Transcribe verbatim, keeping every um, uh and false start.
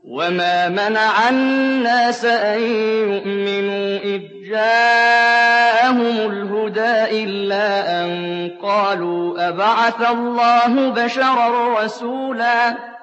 وَمَا مَنَعَ النَّاسَ أَن يُؤْمِنُوا إِذْ جَاءَهُمُ الْهُدَىٰ إِلَّا أَن قَالُوا أَبَعَثَ اللَّهُ بَشَرًا رَّسُولًا